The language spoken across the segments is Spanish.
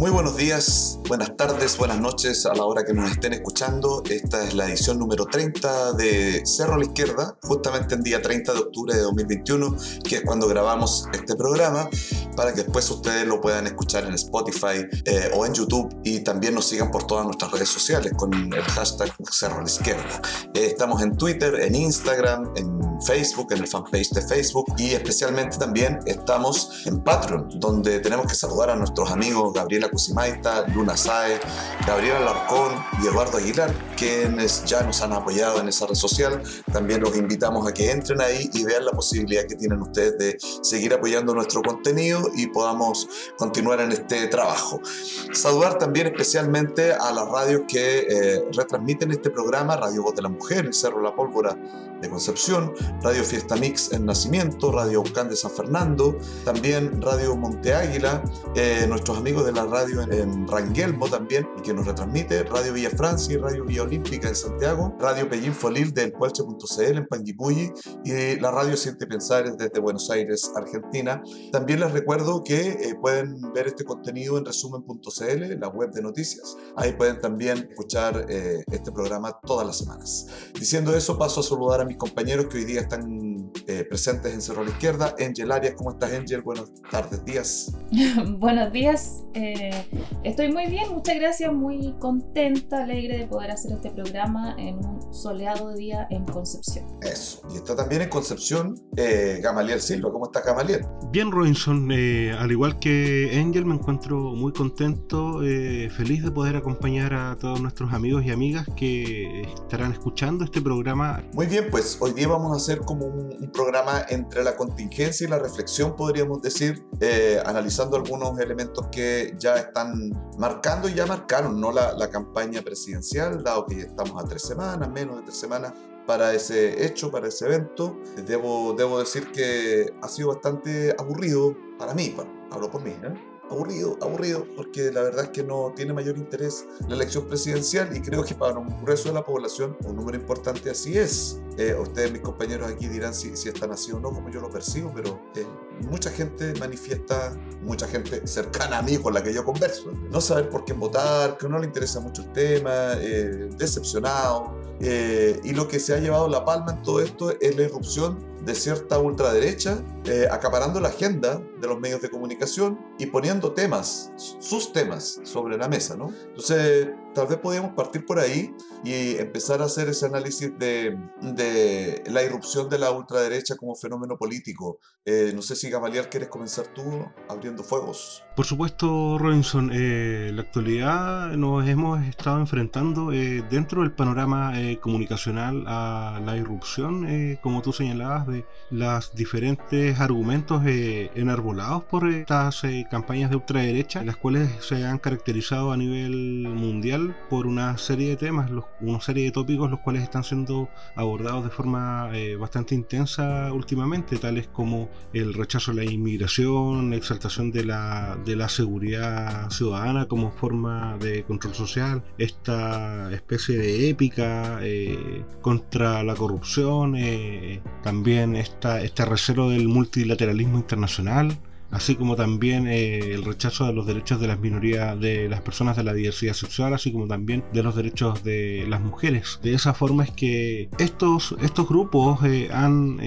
Muy buenos días, buenas tardes, buenas noches a la hora que nos estén escuchando. Esta es la edición número 30 de Cerro a la Izquierda, justamente el día 30 de octubre de 2021, que es cuando grabamos este programa, para que después ustedes lo puedan escuchar en Spotify o en YouTube, y también nos sigan por todas nuestras redes sociales con el hashtag Cerro a la Izquierda. Estamos en Twitter, en Instagram, en Facebook, en el fanpage de Facebook, y especialmente también estamos en Patreon, donde tenemos que saludar a nuestros amigos Gabriela Cusimaita, Luna Sae, Gabriela Larcón y Eduardo Aguilar, quienes ya nos han apoyado en esa red social. También los invitamos a que entren ahí y vean la posibilidad que tienen ustedes de seguir apoyando nuestro contenido y podamos continuar en este trabajo. Saludar también especialmente a las radios que retransmiten este programa: Radio Voz de la Mujer en Cerro La Pólvora de Concepción, Radio Fiesta Mix en Nacimiento, Radio Ucán de San Fernando, también Radio Monte Águila, nuestros amigos de la radio en Ranguelmo también, y que nos retransmite, Radio Villa Francia y Radio Villa Olímpica en Santiago, Radio Pellín Folil del Puelche.cl en Panguipulli, y la Radio Siente Pensares desde Buenos Aires, Argentina. También les recuerdo que pueden ver este contenido en resumen.cl, la web de noticias. Ahí pueden también escuchar este programa todas las semanas. Diciendo eso, paso a saludar a mis compañeros que hoy día están presentes en Cerro a la Izquierda. Angel Arias, ¿cómo estás, Angel? Buenas tardes, días. Buenos días, estoy muy bien, muchas gracias, muy contenta, alegre de poder hacer este programa en un soleado día en Concepción. Eso, y está también en Concepción Gamaliel Silva. ¿Cómo estás, Gamaliel? Bien, Robinson, al igual que Angel, me encuentro muy contento, feliz de poder acompañar a todos nuestros amigos y amigas que estarán escuchando este programa. Muy bien, pues hoy día vamos a hacer como un programa entre la contingencia y la reflexión, podríamos decir, analizando algunos elementos que ya están marcando y ya marcaron, ¿no?, la campaña presidencial, dado que ya estamos a 3 semanas, menos de 3 semanas para ese hecho, para ese evento. Debo decir que ha sido bastante aburrido para mí, hablo por mí, aburrido, porque la verdad es que no tiene mayor interés la elección presidencial, y creo que para un grueso de la población, un número importante, así es. Ustedes, mis compañeros aquí, dirán si están así o no, como yo lo percibo, pero mucha gente manifiesta, mucha gente cercana a mí con la que yo converso, no saber por quién votar, que no le interesa mucho el tema, decepcionado, y lo que se ha llevado la palma en todo esto es la irrupción de cierta ultraderecha, acaparando la agenda de los medios de comunicación y poniendo sus temas sobre la mesa, ¿no? Entonces, tal vez podríamos partir por ahí y empezar a hacer ese análisis de la irrupción de la ultraderecha como fenómeno político. No sé si, Gamaliel, quieres comenzar tú abriendo fuegos. Por supuesto, Robinson, la actualidad nos hemos estado enfrentando dentro del panorama comunicacional a la irrupción, como tú señalabas, de los diferentes argumentos enarbolados por estas campañas de ultraderecha, las cuales se han caracterizado a nivel mundial por una serie de temas, una serie de tópicos, los cuales están siendo abordados de forma bastante intensa últimamente, tales como el rechazo a la inmigración, la exaltación de la seguridad ciudadana como forma de control social, esta especie de épica contra la corrupción, también este recelo del multilateralismo internacional, así como también el rechazo de los derechos de las minorías, de las personas de la diversidad sexual, así como también de los derechos de las mujeres. De esa forma es que estos grupos han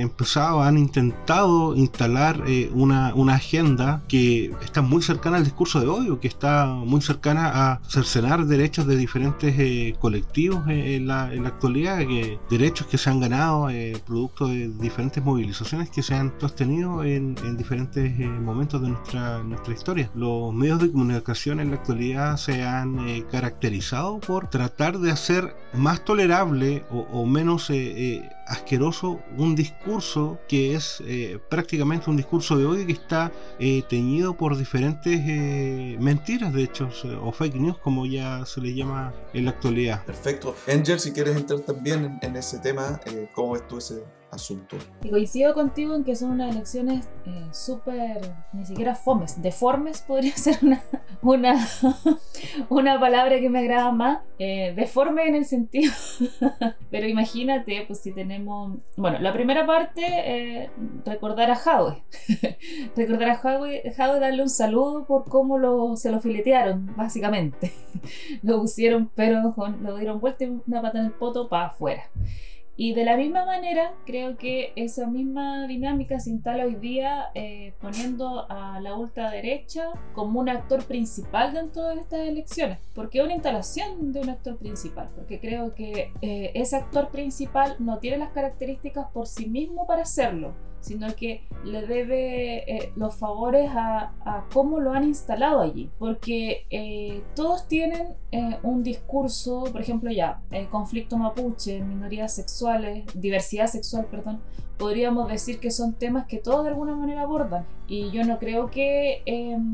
intentado instalar una agenda que está muy cercana al discurso de odio, que está muy cercana a cercenar derechos de diferentes colectivos en la actualidad, derechos que se han ganado producto de diferentes movilizaciones que se han sostenido en diferentes momentos de nuestra historia. Los medios de comunicación en la actualidad se han caracterizado por tratar de hacer más tolerable o menos asqueroso un discurso que es prácticamente un discurso de odio que está teñido por diferentes mentiras, de hecho, o fake news, como ya se le llama en la actualidad. Perfecto. Angel, si quieres entrar también en ese tema, ¿cómo ves tú asunto. Y coincido contigo en que son unas elecciones súper, ni siquiera fomes, deformes podría ser una, una palabra que me agrada más, deforme en el sentido, pero imagínate, pues si tenemos, bueno, la primera parte, recordar a Jadwe, recordar a Jadwe, darle un saludo por cómo se lo filetearon, básicamente, lo pusieron, pero lo dieron vuelta y una pata en el poto para afuera. Y de la misma manera, creo que esa misma dinámica se instala hoy día poniendo a la ultraderecha como un actor principal dentro de estas elecciones. Porque es una instalación de un actor principal. Porque creo que ese actor principal no tiene las características por sí mismo para hacerlo, sino que le debe los favores a cómo lo han instalado allí. Porque todos tienen un discurso, por ejemplo conflicto mapuche, minorías sexuales, diversidad sexual, perdón, podríamos decir que son temas que todos de alguna manera abordan. Y yo no creo que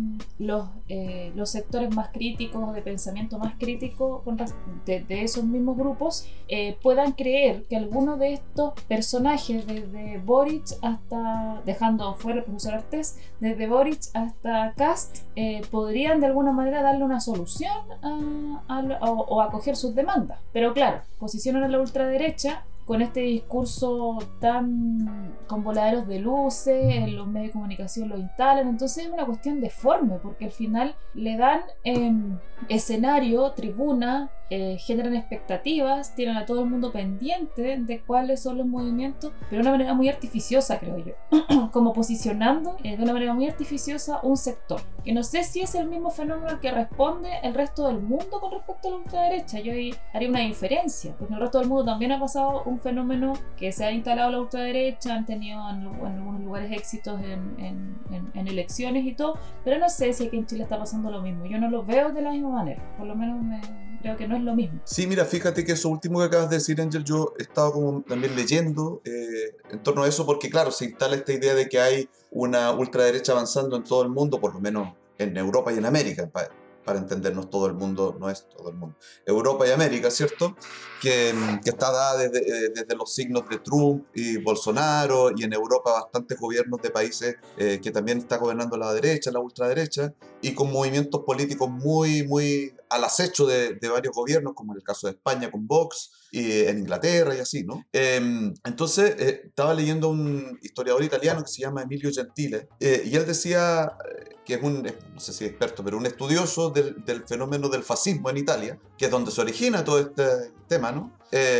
los sectores más críticos, de pensamiento más crítico de esos mismos grupos, puedan creer que alguno de estos personajes, desde Boric hasta, dejando fuera el profesor Artés, desde Boric hasta Kast, podrían de alguna manera darle una solución o acoger sus demandas. Pero claro, posicionan a la ultraderecha con este discurso con voladeros de luces, en los medios de comunicación lo instalan, entonces es una cuestión deforme, porque al final le dan escenario, tribuna, generan expectativas, tienen a todo el mundo pendiente de cuáles son los movimientos, pero de una manera muy artificiosa, creo yo, como posicionando de una manera muy artificiosa un sector, que no sé si es el mismo fenómeno al que responde el resto del mundo con respecto a la ultraderecha. Yo ahí haría una diferencia, porque en el resto del mundo también ha pasado un fenómeno que se ha instalado la ultraderecha, han tenido en algunos lugares éxitos en elecciones y todo, pero no sé si aquí en Chile está pasando lo mismo. Yo no lo veo de la misma manera, por lo menos creo que no es lo mismo. Sí, mira, fíjate que eso último que acabas de decir, Angel, yo he estado como también leyendo en torno a eso, porque claro, se instala esta idea de que hay una ultraderecha avanzando en todo el mundo, por lo menos en Europa y en América, para entendernos, todo el mundo no es todo el mundo. Europa y América, ¿cierto? Que está dada desde los signos de Trump y Bolsonaro, y en Europa bastantes gobiernos de países que también está gobernando la derecha, la ultraderecha, y con movimientos políticos muy, muy al acecho de varios gobiernos, como en el caso de España con Vox, y en Inglaterra y así, ¿no? Entonces, estaba leyendo un historiador italiano que se llama Emilio Gentile, y él decía que es no sé si experto, pero un estudioso del fenómeno del fascismo en Italia, que es donde se origina todo este tema, ¿no?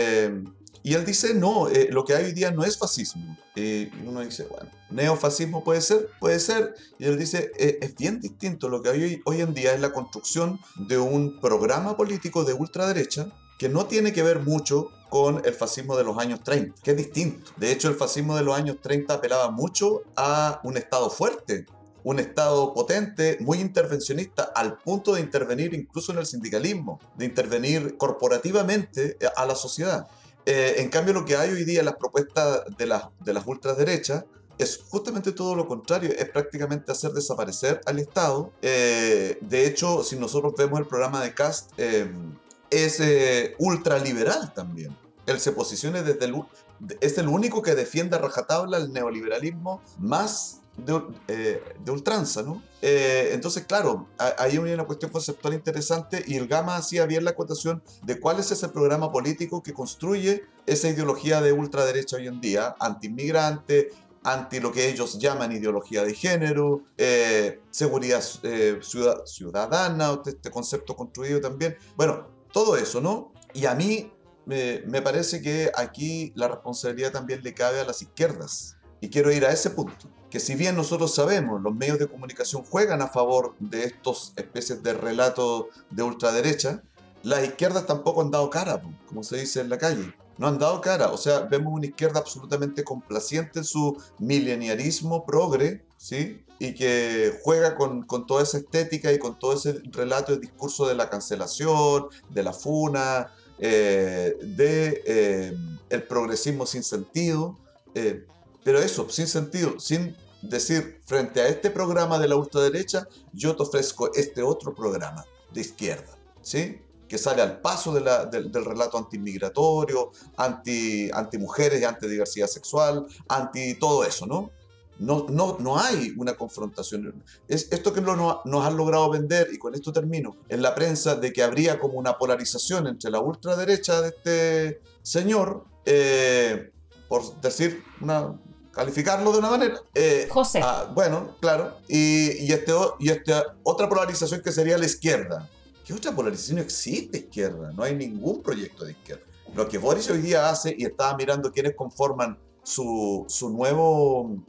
Y él dice, no, lo que hay hoy día no es fascismo. Y uno dice, bueno, neofascismo puede ser. Y él dice, es bien distinto. Lo que hay hoy en día es la construcción de un programa político de ultraderecha que no tiene que ver mucho con el fascismo de los años 30, que es distinto. De hecho, el fascismo de los años 30 apelaba mucho a un Estado fuerte, un Estado potente, muy intervencionista, al punto de intervenir incluso en el sindicalismo, de intervenir corporativamente a la sociedad. En cambio, lo que hay hoy día en las propuestas de las ultraderechas es justamente todo lo contrario, es prácticamente hacer desaparecer al Estado. De hecho, si nosotros vemos el programa de Kast, es ultraliberal también. Él se posiciona es el único que defiende a rajatabla el neoliberalismo más de ultranza, ¿no? Entonces, claro, ahí hay una cuestión conceptual interesante, y el Gama hacía bien la acotación de cuál es ese programa político que construye esa ideología de ultraderecha hoy en día, anti-inmigrante, anti lo que ellos llaman ideología de género, seguridad ciudadana, este concepto construido también. Bueno, todo eso, ¿no? Y a mí me parece que aquí la responsabilidad también le cabe a las izquierdas. Y quiero ir a ese punto, que si bien nosotros sabemos, los medios de comunicación juegan a favor de estos especies de relatos de ultraderecha, las izquierdas tampoco han dado cara, como se dice en la calle. No han dado cara, o sea, vemos una izquierda absolutamente complaciente en su mileniarismo progre, ¿sí? Y que juega con toda esa estética y con todo ese relato y discurso de la cancelación, de la funa, el progresismo sin sentido, pero eso, sin sentido, sin decir, frente a este programa de la ultraderecha, yo te ofrezco este otro programa de izquierda, ¿sí? que sale al paso del relato anti-inmigratorio, anti-mujeres y anti-diversidad sexual, anti todo eso, ¿no? No hay una confrontación. Es esto que nos han logrado vender, y con esto termino, en la prensa, de que habría como una polarización entre la ultraderecha de este señor, por decir calificarlo de una manera. José. Bueno, claro. Y esta otra polarización que sería la izquierda. ¿Qué otra polarización existe izquierda? No hay ningún proyecto de izquierda. Lo que Boris hoy día hace, y estaba mirando quiénes conforman su nuevo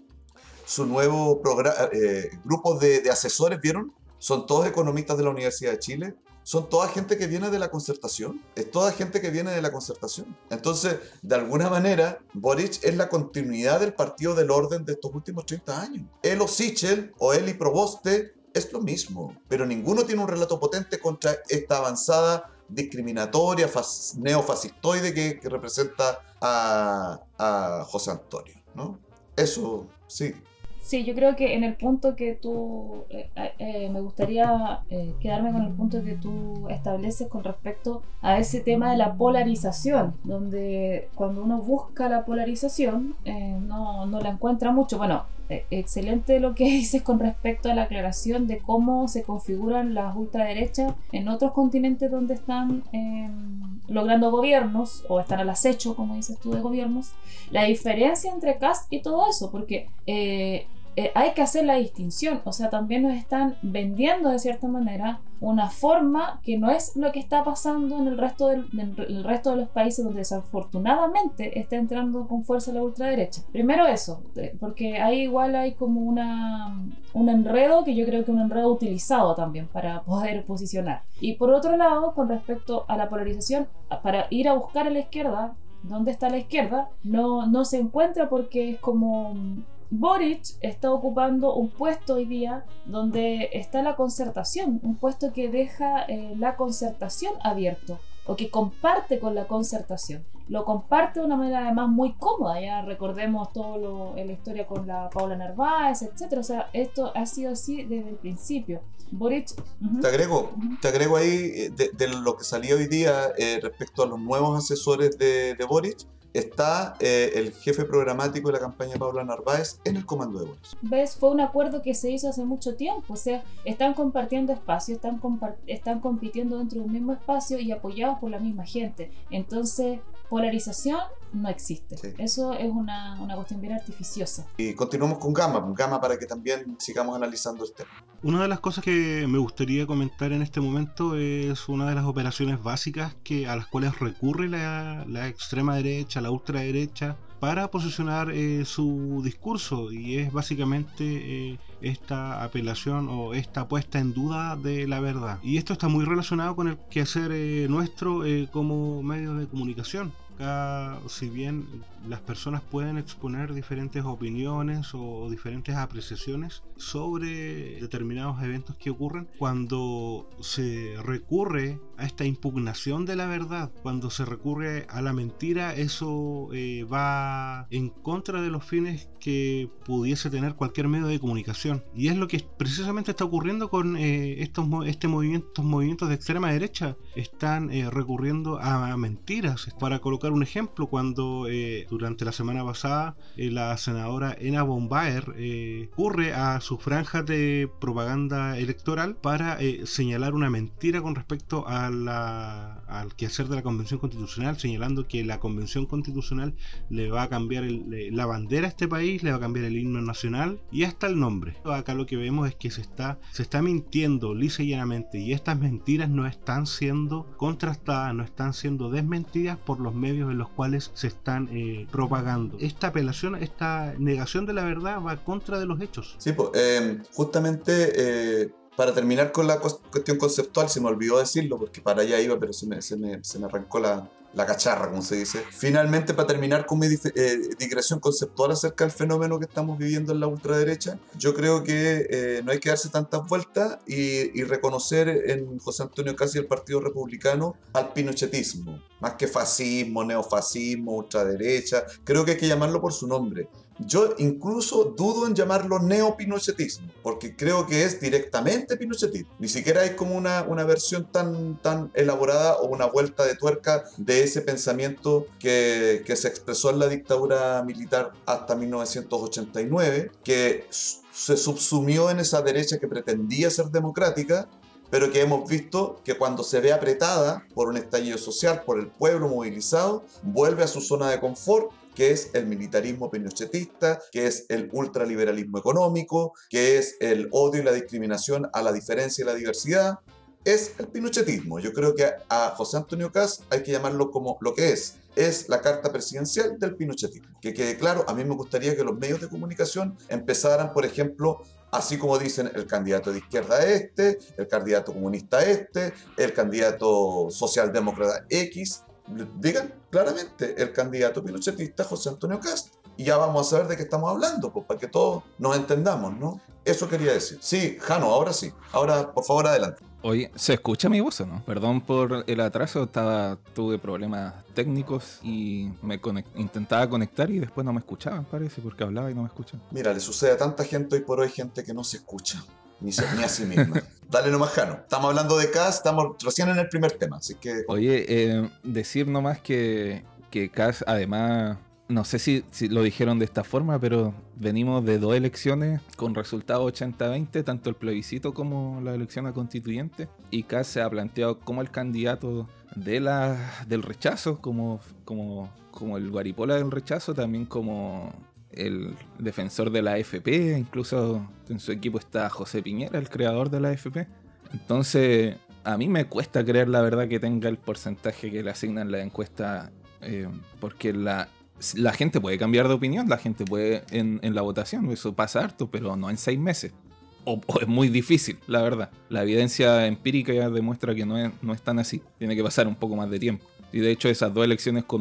grupo de asesores, ¿vieron? Son todos economistas de la Universidad de Chile. Son toda gente que viene de la concertación. Es toda gente que viene de la concertación. Entonces, de alguna manera, Boric es la continuidad del Partido del Orden de estos últimos 30 años. Él o Sichel o él y Proboste es lo mismo. Pero ninguno tiene un relato potente contra esta avanzada discriminatoria, neofascistoide que representa a José Antonio, ¿no? Eso, sí. Sí, yo creo que en el punto que tú, me gustaría quedarme con el punto que tú estableces con respecto a ese tema de la polarización, donde cuando uno busca la polarización no la encuentra mucho. Bueno, excelente lo que dices con respecto a la aclaración de cómo se configuran las ultraderechas en otros continentes donde están logrando gobiernos o están al acecho, como dices tú, de gobiernos. La diferencia entre Kast y todo eso, porque hay que hacer la distinción, o sea, también nos están vendiendo de cierta manera una forma que no es lo que está pasando en el resto de los países donde desafortunadamente está entrando con fuerza la ultraderecha. Primero eso, porque ahí igual hay como un enredo que yo creo que es un enredo utilizado también para poder posicionar. Y por otro lado, con respecto a la polarización, para ir a buscar a la izquierda, ¿dónde está la izquierda? No se encuentra, porque es como Boric está ocupando un puesto hoy día donde está la concertación, un puesto que deja la concertación abierto, o que comparte con la concertación. Lo comparte de una manera además muy cómoda. Ya recordemos todo la historia con la Paula Narváez, etc. O sea, esto ha sido así desde el principio. Boric... Te agrego ahí de lo que salió hoy día respecto a los nuevos asesores de Boric. Está el jefe programático de la campaña Paula Narváez en el comando de Boric. ¿Ves? Fue un acuerdo que se hizo hace mucho tiempo. O sea, están compartiendo espacio, están compitiendo dentro de un mismo espacio y apoyados por la misma gente. Entonces, polarización no existe. Sí. Eso es una cuestión bien artificiosa. Y continuamos con Gama para que también sigamos analizando el tema. Una de las cosas que me gustaría comentar en este momento es una de las operaciones básicas a las cuales recurre la extrema derecha, la ultraderecha, para posicionar su discurso, y es básicamente esta apelación o esta puesta en duda de la verdad. Y esto está muy relacionado con el quehacer nuestro como medios de comunicación. Acá, si bien las personas pueden exponer diferentes opiniones o diferentes apreciaciones sobre determinados eventos que ocurren, cuando se recurre a esta impugnación de la verdad, cuando se recurre a la mentira, eso va en contra de los fines que pudiese tener cualquier medio de comunicación. Y es lo que precisamente está ocurriendo con estos movimientos de extrema derecha. Están recurriendo a mentiras. Para colocar un ejemplo, cuando durante la semana pasada la senadora Ena Bombaer recurre a sus franjas de propaganda electoral para señalar una mentira con respecto al quehacer de la Convención Constitucional, señalando que la Convención Constitucional le va a cambiar la bandera a este país, le va a cambiar el himno nacional y hasta el nombre. Acá lo que vemos es que se está mintiendo lisa y llanamente, y estas mentiras no están siendo contrastadas, no están siendo desmentidas por los medios en los cuales se están propagando. Esta apelación, esta negación de la verdad va contra de los hechos. Sí, pues, justamente para terminar con la cuestión conceptual, se me olvidó decirlo porque para allá iba, pero se me arrancó la cacharra, como se dice. Finalmente, para terminar con mi digresión conceptual acerca del fenómeno que estamos viviendo en la ultraderecha, yo creo que no hay que darse tantas vueltas y reconocer en José Antonio Kast y el Partido Republicano al pinochetismo. Más que fascismo, neofascismo, ultraderecha, creo que hay que llamarlo por su nombre. Yo incluso dudo en llamarlo neopinochetismo, porque creo que es directamente pinochetismo. Ni siquiera hay como una versión tan elaborada o una vuelta de tuerca de ese pensamiento que se expresó en la dictadura militar hasta 1989, que se subsumió en esa derecha que pretendía ser democrática, pero que hemos visto que cuando se ve apretada por un estallido social, por el pueblo movilizado, vuelve a su zona de confort, que es el militarismo pinochetista, que es el ultraliberalismo económico, que es el odio y la discriminación a la diferencia y la diversidad. Es el pinochetismo. Yo creo que a José Antonio Kast hay que llamarlo como lo que es la carta presidencial del pinochetismo. Que quede claro, a mí me gustaría que los medios de comunicación empezaran, por ejemplo, así como dicen el candidato de izquierda el candidato comunista el candidato socialdemócrata X, digan claramente el candidato pinochetista José Antonio Kast. Y ya vamos a saber de qué estamos hablando, pues, para que todos nos entendamos, ¿no? Eso quería decir. Sí, Jano, ahora sí. Ahora, por favor, adelante. Oye, ¿se escucha mi voz o no? Perdón por el atraso, tuve problemas técnicos y intentaba conectar y después no me escuchaban, parece, porque hablaba y no me escuchaban. Mira, le sucede a tanta gente hoy por hoy, gente que no se escucha, ni a sí misma. Dale nomás, Jano. Estamos hablando de Kast, estamos recién en el primer tema, así que... Oye, decir nomás que Kast, además... No sé si lo dijeron de esta forma, pero venimos de 2 elecciones con resultado 80-20, tanto el plebiscito como la elección a constituyente. Y Kast se ha planteado como el candidato del rechazo, como el guaripola del rechazo, también como el defensor de la AFP. Incluso en su equipo está José Piñera, el creador de la AFP. Entonces, a mí me cuesta creer la verdad que tenga el porcentaje que le asignan la encuesta, porque la gente puede cambiar de opinión, la gente puede en la votación, eso pasa harto, pero no en 6 meses. O es muy difícil, la verdad. La evidencia empírica ya demuestra que no es tan así. Tiene que pasar un poco más de tiempo. Y de hecho esas 2 elecciones con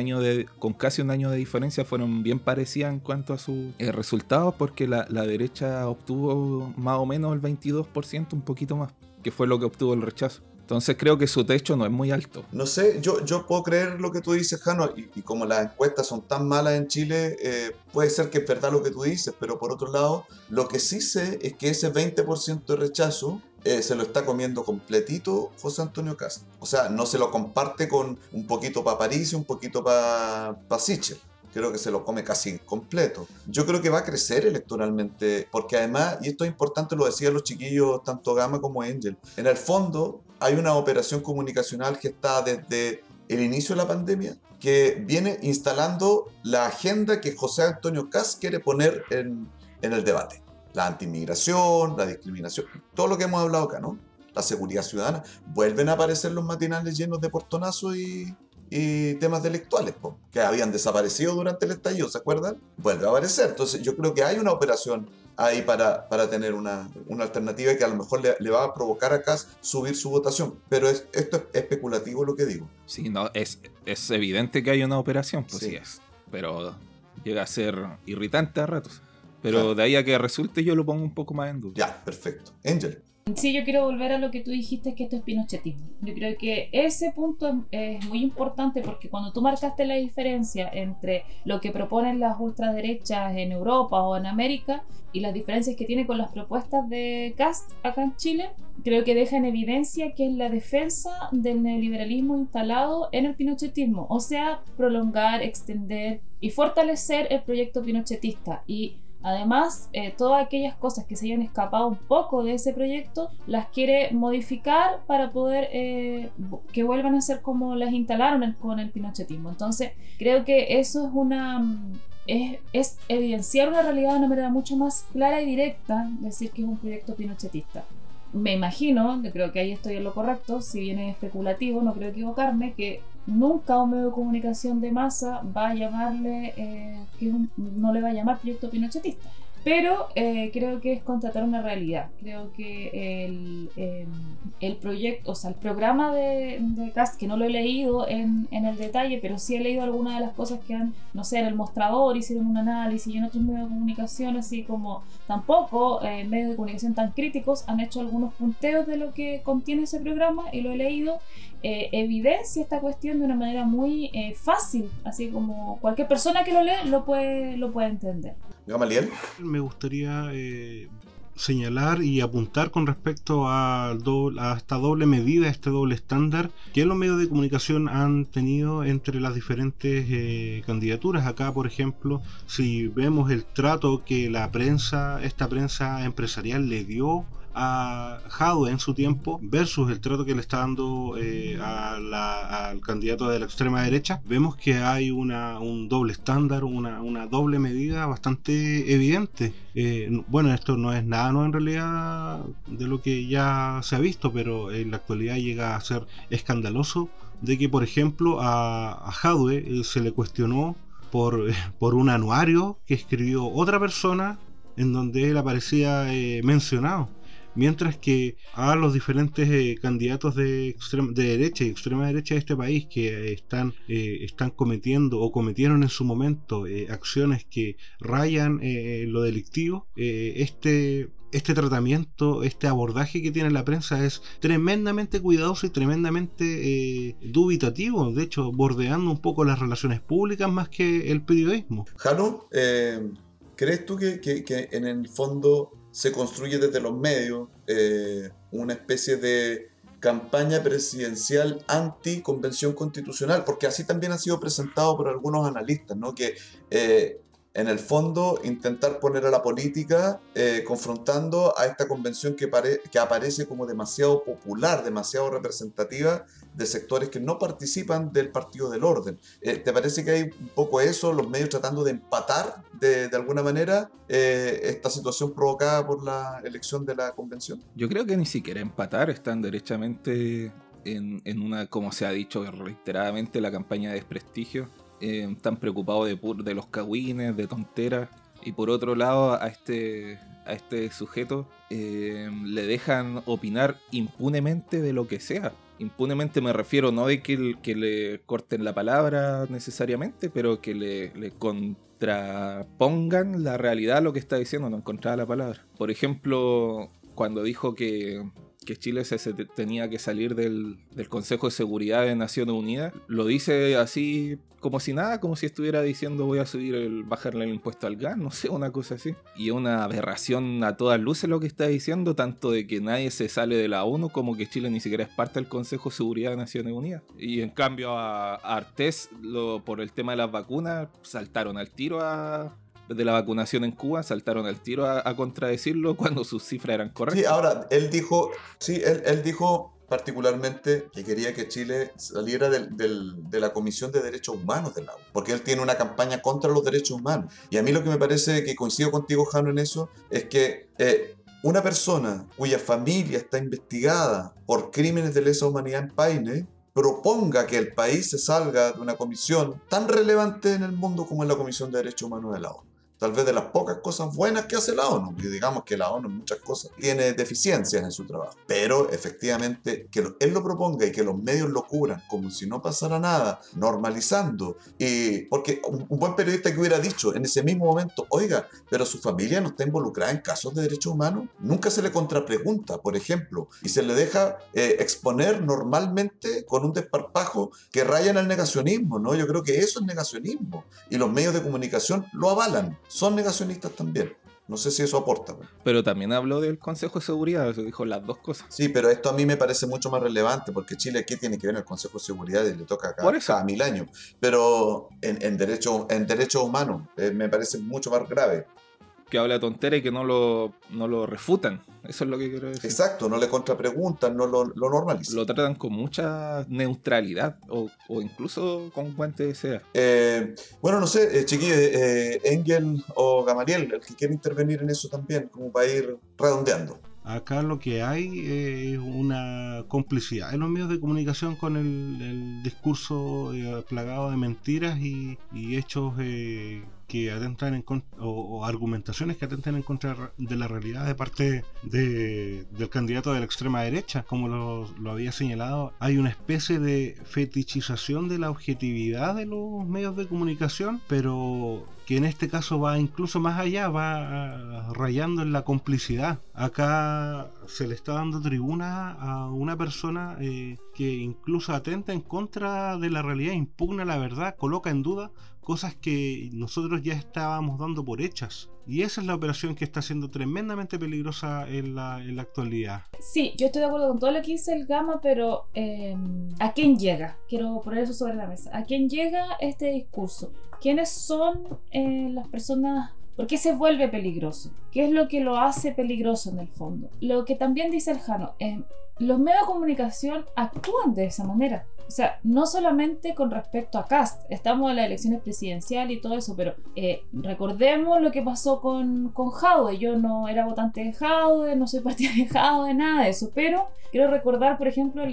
con casi un año de diferencia fueron bien parecidas en cuanto a sus resultados, porque la derecha obtuvo más o menos el 22%, un poquito más, que fue lo que obtuvo el rechazo. Entonces creo que su techo no es muy alto. No sé, yo puedo creer lo que tú dices, Jano, y como las encuestas son tan malas en Chile, puede ser que es verdad lo que tú dices, pero por otro lado, lo que sí sé es que ese 20% de rechazo se lo está comiendo completito José Antonio Kast. O sea, no se lo comparte con un poquito para París y un poquito para Sichel. Creo que se lo come casi completo. Yo creo que va a crecer electoralmente, porque además, y esto es importante, lo decían los chiquillos, tanto Gama como Angel, en el fondo hay una operación comunicacional que está desde el inicio de la pandemia, que viene instalando la agenda que José Antonio Kast quiere poner en el debate. La anti-inmigración, la discriminación, todo lo que hemos hablado acá, ¿no? La seguridad ciudadana. Vuelven a aparecer los matinales llenos de portonazos y temas delictuales, que habían desaparecido durante el estallido, ¿se acuerdan? Vuelve a aparecer. Entonces yo creo que hay una operación ahí para tener una alternativa que a lo mejor le va a provocar a Kast subir su votación. Pero esto es especulativo lo que digo. Sí, no, es evidente que hay una operación, pues sí es. Pero llega a ser irritante a ratos. Pero claro, de ahí a que resulte yo lo pongo un poco más en duda. Ya, perfecto. Angel. Sí, yo quiero volver a lo que tú dijiste, que esto es pinochetismo. Yo creo que ese punto es muy importante, porque cuando tú marcaste la diferencia entre lo que proponen las ultraderechas en Europa o en América y las diferencias que tiene con las propuestas de Kast acá en Chile, creo que deja en evidencia que es la defensa del neoliberalismo instalado en el pinochetismo, o sea, prolongar, extender y fortalecer el proyecto pinochetista. Y además, todas aquellas cosas que se hayan escapado un poco de ese proyecto las quiere modificar para poder que vuelvan a ser como las instalaron con el pinochetismo. Entonces, creo que eso es evidenciar una realidad de una manera mucho más clara y directa, decir que es un proyecto pinochetista. Me imagino, yo creo que ahí estoy en lo correcto, si bien es especulativo, no creo equivocarme, que nunca un medio de comunicación de masa va a llamarle, no le va a llamar proyecto pinochetista. Pero creo que es constatar una realidad. Creo que el proyecto, o sea, el programa de Kast, que no lo he leído en el detalle, pero sí he leído algunas de las cosas que han, no sé, en el mostrador hicieron un análisis, y en otros medios de comunicación, así como tampoco medios de comunicación tan críticos, han hecho algunos punteos de lo que contiene ese programa, y lo he leído. Evidencia esta cuestión de una manera muy fácil, así como cualquier persona que lo lee lo puede entender. Gamaliel. Me gustaría señalar y apuntar con respecto a esta doble medida, este doble estándar que los medios de comunicación han tenido entre las diferentes candidaturas. Acá, por ejemplo, si vemos el trato que esta prensa empresarial le dio a Jadwe en su tiempo versus el trato que le está dando al candidato de la extrema derecha, vemos que hay un doble estándar, una doble medida bastante evidente. Bueno, esto no es nada nuevo en realidad de lo que ya se ha visto, pero en la actualidad llega a ser escandaloso de que, por ejemplo, a Jadwe se le cuestionó por un anuario que escribió otra persona en donde él aparecía mencionado, mientras que a los diferentes candidatos de derecha y extrema derecha de este país que están cometiendo o cometieron en su momento acciones que rayan lo delictivo, este tratamiento, este abordaje que tiene la prensa es tremendamente cuidadoso y tremendamente dubitativo, de hecho bordeando un poco las relaciones públicas más que el periodismo. Jano, ¿crees tú que en el fondo se construye desde los medios una especie de campaña presidencial anti-convención constitucional? Porque así también ha sido presentado por algunos analistas, ¿no? Que en el fondo intentar poner a la política confrontando a esta convención que aparece como demasiado popular, demasiado representativa de sectores que no participan del Partido del Orden. ¿Te parece que hay un poco eso, los medios tratando de empatar de alguna manera esta situación provocada por la elección de la convención? Yo creo que ni siquiera empatar, están derechamente en una, como se ha dicho reiteradamente, la campaña de desprestigio. Están preocupados de los cagüines, de tonteras, y por otro lado a este sujeto le dejan opinar impunemente de lo que sea. Impunemente me refiero no de que le corten la palabra necesariamente, pero que le contrapongan la realidad a lo que está diciendo, no encontraba la palabra. Por ejemplo, cuando dijo que Chile se tenía que salir del Consejo de Seguridad de Naciones Unidas, lo dice así como si nada, como si estuviera diciendo voy a bajarle el impuesto al gas, no sé, una cosa así. Y es una aberración a todas luces lo que está diciendo, tanto de que nadie se sale de la ONU como que Chile ni siquiera es parte del Consejo de Seguridad de Naciones Unidas. Y en cambio a Artés, por el tema de las vacunas, saltaron al tiro de la vacunación en Cuba, saltaron al tiro a contradecirlo cuando sus cifras eran correctas. Sí, ahora, él dijo particularmente que quería que Chile saliera de la Comisión de Derechos Humanos de la ONU, porque él tiene una campaña contra los derechos humanos. Y a mí lo que me parece, que coincido contigo, Jano, en eso, es que una persona cuya familia está investigada por crímenes de lesa humanidad en Paine proponga que el país se salga de una comisión tan relevante en el mundo como es la Comisión de Derechos Humanos de la ONU. Tal vez de las pocas cosas buenas que hace la ONU, y digamos que la ONU en muchas cosas tiene deficiencias en su trabajo, pero efectivamente que él lo proponga y que los medios lo cubran como si no pasara nada, normalizando, y porque un buen periodista que hubiera dicho en ese mismo momento, oiga, pero su familia no está involucrada en casos de derechos humanos, nunca se le contrapregunta, por ejemplo, y se le deja exponer normalmente con un desparpajo que raya en el negacionismo, ¿no? Yo creo que eso es negacionismo, y los medios de comunicación lo avalan. Son negacionistas también. No sé si eso aporta. Pero también habló del Consejo de Seguridad, dijo las dos cosas. Sí, pero esto a mí me parece mucho más relevante, porque Chile, ¿qué tiene que ver en el Consejo de Seguridad? Y le toca cada 1000 años. Pero en derechos humanos me parece mucho más grave. Que habla tontera y que no lo refutan. Eso es lo que quiero decir. Exacto, no le contrapreguntan, no lo normalizan. Lo tratan con mucha neutralidad o incluso con guante de seda. Bueno, no sé, chiquillos, Engel o Gamaliel, el que quiere intervenir en eso también, como para ir redondeando. Acá lo que hay es una complicidad en los medios de comunicación con el discurso plagado de mentiras y hechos que atentan en contra, o argumentaciones que atentan en contra de la realidad de parte del candidato de la extrema derecha. Como lo había señalado, hay una especie de fetichización de la objetividad de los medios de comunicación, pero que en este caso va incluso más allá, va rayando en la complicidad. Acá se le está dando tribuna a una persona que incluso atenta en contra de la realidad, impugna la verdad, coloca en duda cosas que nosotros ya estábamos dando por hechas. Y esa es la operación que está siendo tremendamente peligrosa en la actualidad. Sí, yo estoy de acuerdo con todo lo que dice el Gama, pero ¿a quién llega? Quiero poner eso sobre la mesa. ¿A quién llega este discurso? ¿Quiénes son las personas? ¿Por qué se vuelve peligroso? ¿Qué es lo que lo hace peligroso en el fondo? Lo que también dice el Jano, los medios de comunicación actúan de esa manera. O sea, no solamente con respecto a Kast, estamos en las elecciones presidenciales y todo eso, pero recordemos lo que pasó con Jadwe. Yo no era votante de Jadwe, no soy partidaria de Jadwe, nada de eso, pero quiero recordar, por ejemplo,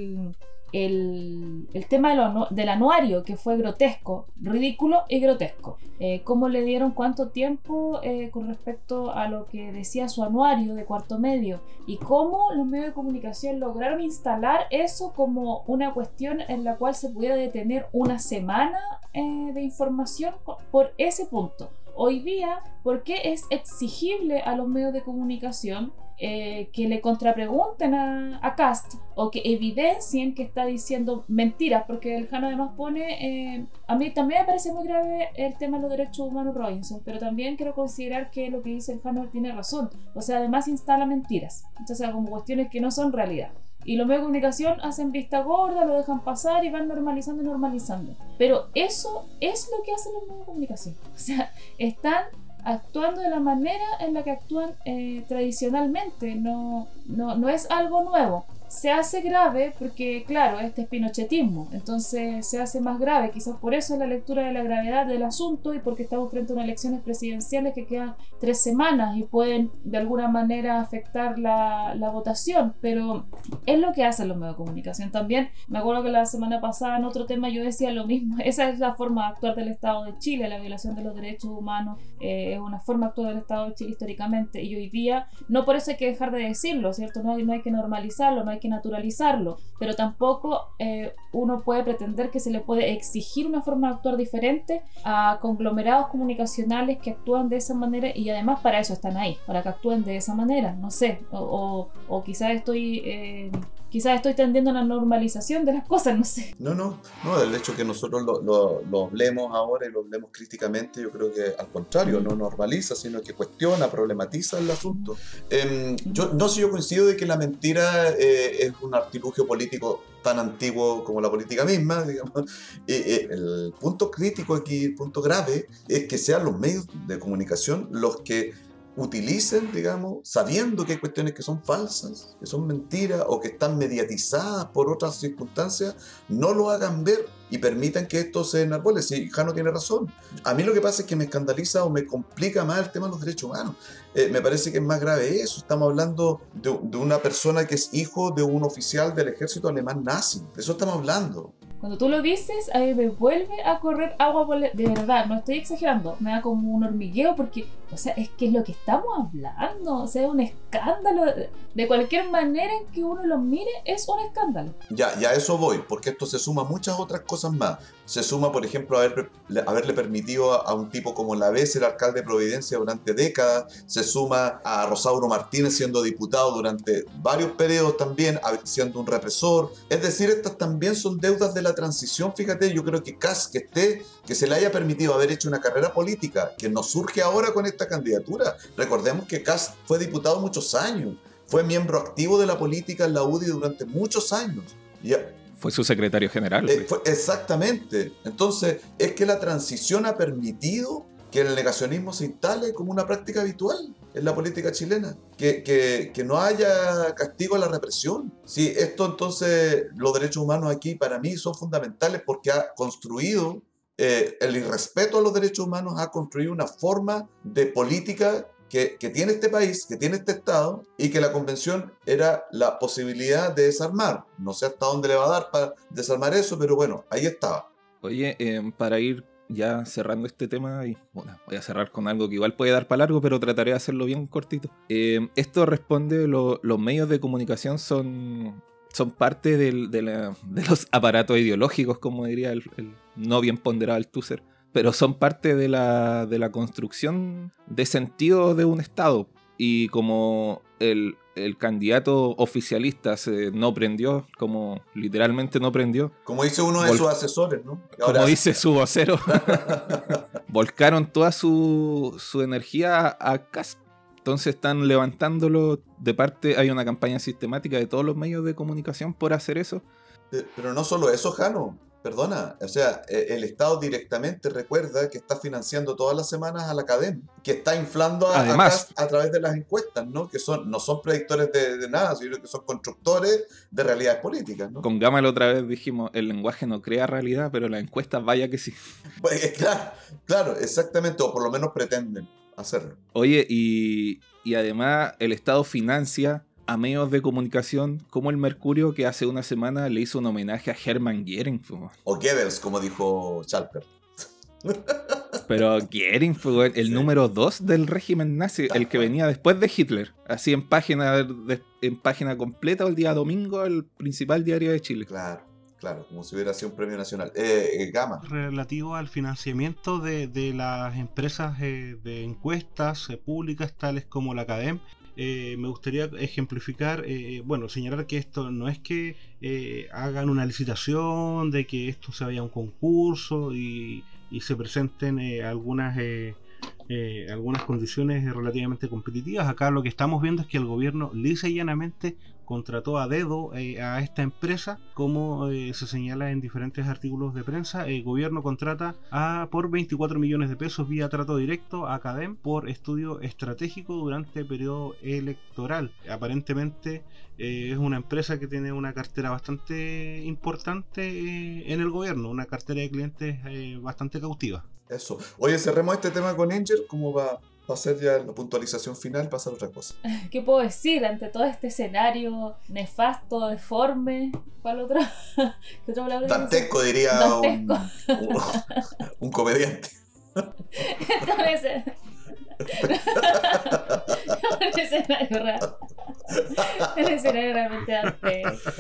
el tema del anuario, que fue grotesco, ridículo y grotesco. Cómo le dieron cuánto tiempo con respecto a lo que decía su anuario de cuarto medio, y cómo los medios de comunicación lograron instalar eso como una cuestión en la cual se pudiera detener una semana de información por ese punto. Hoy día, ¿por qué es exigible a los medios de comunicación que le contrapregunten a Kast o que evidencien que está diciendo mentiras? Porque el Jano además pone, a mí también me parece muy grave el tema de los derechos humanos, Robinson, pero también quiero considerar que lo que dice el Jano tiene razón. O sea, además instala mentiras, entonces como cuestiones que no son realidad. Y los medios de comunicación hacen vista gorda, lo dejan pasar y van normalizando y normalizando. Pero eso es lo que hacen los medios de comunicación. O sea, están actuando de la manera en la que actúan tradicionalmente. No es algo nuevo. Se hace grave porque, claro, este es pinochetismo, entonces se hace más grave, quizás por eso es la lectura de la gravedad del asunto y porque estamos frente a unas elecciones presidenciales que quedan 3 semanas y pueden de alguna manera afectar la votación, pero es lo que hacen los medios de comunicación. También me acuerdo que la semana pasada en otro tema yo decía lo mismo, esa es la forma de actuar del Estado de Chile, la violación de los derechos humanos es una forma de actuar del Estado de Chile históricamente, y hoy día no por eso hay que dejar de decirlo, ¿cierto? No hay que normalizarlo, no hay que naturalizarlo, pero tampoco uno puede pretender que se le puede exigir una forma de actuar diferente a conglomerados comunicacionales que actúan de esa manera, y además para eso están ahí, para que actúen de esa manera, no sé, o quizás estoy tendiendo a una normalización de las cosas, no sé. No, el hecho que nosotros lo hablemos ahora y lo hablemos críticamente, yo creo que al contrario, no normaliza, sino que cuestiona, problematiza el asunto. Yo coincido de que la mentira es un artilugio político tan antiguo como la política misma, digamos. El punto crítico aquí, el punto grave, es que sean los medios de comunicación los que utilicen, digamos, sabiendo que hay cuestiones que son falsas, que son mentiras o que están mediatizadas por otras circunstancias, no lo hagan ver y permitan que esto se enarbole. Si Jano tiene razón. A mí lo que pasa es que me escandaliza o me complica más el tema de los derechos humanos. Me parece que es más grave eso. Estamos hablando de una persona que es hijo de un oficial del ejército alemán nazi. De eso estamos hablando. Cuando tú lo dices, a mí me vuelve a correr agua por de verdad, no estoy exagerando, me da como un hormigueo porque, o sea, es que es lo que estamos hablando, o sea, es un escándalo, de cualquier manera en que uno lo mire, es un escándalo. Ya a eso voy, porque esto se suma a muchas otras cosas más. Se suma, por ejemplo, haberle permitido a un tipo como Lavés ser alcalde de Providencia durante décadas, se suma a Rosauro Martínez siendo diputado durante varios periodos también, siendo un represor. Es decir, estas también son deudas de la transición. Fíjate, yo creo que Kast, que se le haya permitido haber hecho una carrera política, que nos surge ahora con esta candidatura. Recordemos que Kast fue diputado muchos años, fue miembro activo de la política en la UDI durante muchos años. Fue su secretario general. Exactamente. Entonces, es que la transición ha permitido que el negacionismo se instale como una práctica habitual en la política chilena, que no haya castigo a la represión. Sí, esto entonces, los derechos humanos aquí para mí son fundamentales porque ha construido, el irrespeto a los derechos humanos ha construido una forma de política que tiene este país, que tiene este Estado, y que la convención era la posibilidad de desarmar. No sé hasta dónde le va a dar para desarmar eso, pero bueno, ahí estaba. Oye, para ir ya cerrando este tema, y bueno, voy a cerrar con algo que igual puede dar para largo, pero trataré de hacerlo bien cortito. Esto responde, los medios de comunicación son parte de los aparatos ideológicos, como diría el no bien ponderado Althusser, pero son parte de la construcción de sentido de un Estado. Y como el candidato oficialista no prendió, como literalmente no prendió. Como dice uno de sus asesores, ¿no? Como dice su vocero, volcaron toda su energía a Kast. Entonces están levantándolo de parte, hay una campaña sistemática de todos los medios de comunicación por hacer eso. Pero no solo eso, Jano. Perdona, o sea, el Estado directamente recuerda que está financiando todas las semanas a la academia, que está inflando a través de las encuestas, ¿no? Que no son predictores de nada, sino que son constructores de realidades políticas, ¿no? Con Gamal otra vez dijimos, el lenguaje no crea realidad, pero las encuestas vaya que sí. Pues, claro, exactamente, o por lo menos pretenden hacerlo. Oye, y además el Estado financia a medios de comunicación como el Mercurio, que hace una semana le hizo un homenaje a Hermann Göring. O Goebbels, como dijo Schalper. Pero Göring fue el número 2 del régimen nazi, el que venía después de Hitler. Así en página completa el día domingo, el principal diario de Chile. Claro, como si hubiera sido un premio nacional. Gama. Relativo al financiamiento de las empresas de encuestas públicas tales como la CADEM, me gustaría ejemplificar, señalar que esto no es que hagan una licitación, de que esto se vaya a un concurso y se presenten algunas condiciones relativamente competitivas. Acá lo que estamos viendo es que el gobierno lisa y llanamente contrató a dedo a esta empresa, como se señala en diferentes artículos de prensa. El gobierno contrata por 24 millones de pesos vía trato directo a CADEM por estudio estratégico durante el periodo electoral. Aparentemente es una empresa que tiene una cartera bastante importante en el gobierno, una cartera de clientes bastante cautiva. Eso. Oye, cerremos este tema con Angel. ¿Cómo va a ser ya la puntualización final? Pasar otra cosa. ¿Qué puedo decir ante todo este escenario nefasto, deforme? ¿Cuál otro? ¿Qué otra palabra? Dantesco, diría un comediante. Entonces, un escenario raro. El escenario realmente dantesco.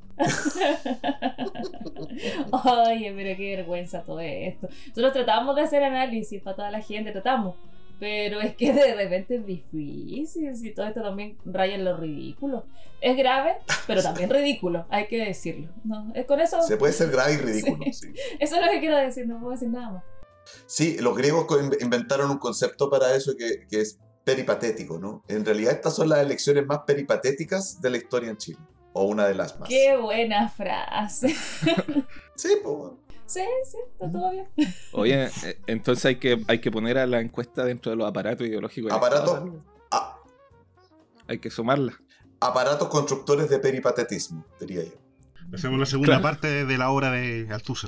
Oye, pero qué vergüenza todo esto. Nosotros tratamos de hacer análisis para toda la gente, pero es que de repente es difícil. Si todo esto también raya en lo ridículo. Es grave, pero también ridículo, hay que decirlo. No, con eso se puede ser grave y ridículo. Sí. Eso es lo que quiero decir, no puedo decir nada más. Sí, los griegos inventaron un concepto para eso que es peripatético, ¿no? En realidad estas son las elecciones más peripatéticas de la historia en Chile. O una de las más. ¡Qué buena frase! Sí, pues. Sí, está todo bien. Oye, entonces hay que poner a la encuesta dentro de los aparatos ideológicos. Hay que sumarla. Aparatos constructores de peripatetismo, diría yo. Hacemos la segunda parte de la obra de Althusser.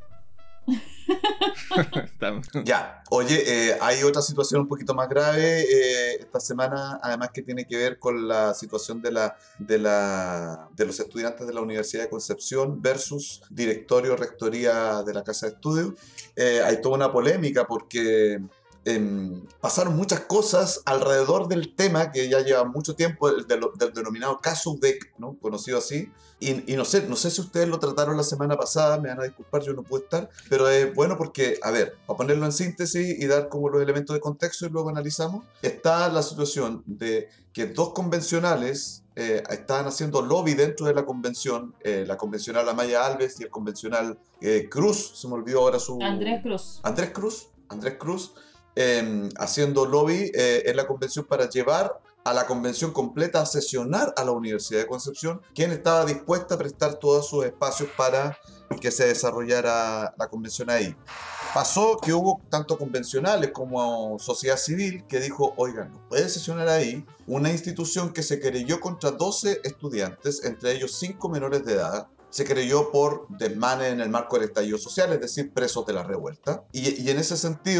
Ya, oye, hay otra situación un poquito más grave esta semana, además, que tiene que ver con la situación de los estudiantes de la Universidad de Concepción versus directorio, rectoría de la Casa de Estudios. Hay toda una polémica porque pasaron muchas cosas alrededor del tema que ya lleva mucho tiempo, del denominado caso UDEC, ¿no? Conocido así. Y no sé si ustedes lo trataron la semana pasada, me van a disculpar, yo no pude estar, pero es bueno porque, a ver, para ponerlo en síntesis y dar como los elementos de contexto y luego analizamos, está la situación de que dos convencionales estaban haciendo lobby dentro de la convención, la convencional Amaya Alves y el convencional Cruz, se me olvidó ahora su... Andrés Cruz, haciendo lobby en la convención para llevar a la convención completa a sesionar a la Universidad de Concepción, quien estaba dispuesta a prestar todos sus espacios para que se desarrollara la convención ahí. Pasó que hubo tanto convencionales como sociedad civil que dijo, oigan, no puede sesionar ahí una institución que se querelló contra 12 estudiantes, entre ellos 5 menores de edad. Se creyó por desmanes en el marco del estallido social, es decir, presos de la revuelta. Y en ese sentido,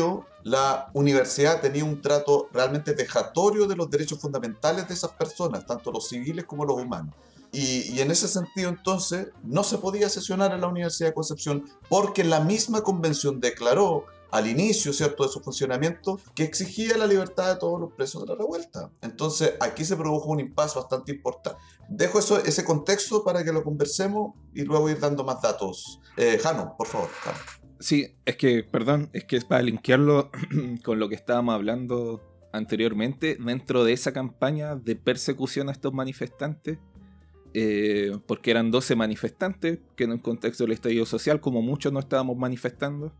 la universidad tenía un trato realmente vejatorio de los derechos fundamentales de esas personas, tanto los civiles como los humanos. Y en ese sentido, entonces, no se podía sesionar en la Universidad de Concepción porque la misma convención declaró al inicio, ¿cierto?, de su funcionamiento, que exigía la libertad de todos los presos de la revuelta. Entonces, aquí se produjo un impasse bastante importante. Dejo ese contexto para que lo conversemos y luego ir dando más datos. Jano, por favor. Jano. Sí, es que es para linkearlo con lo que estábamos hablando anteriormente, dentro de esa campaña de persecución a estos manifestantes, porque eran 12 manifestantes, que en el contexto del estallido social, como muchos no estábamos manifestando,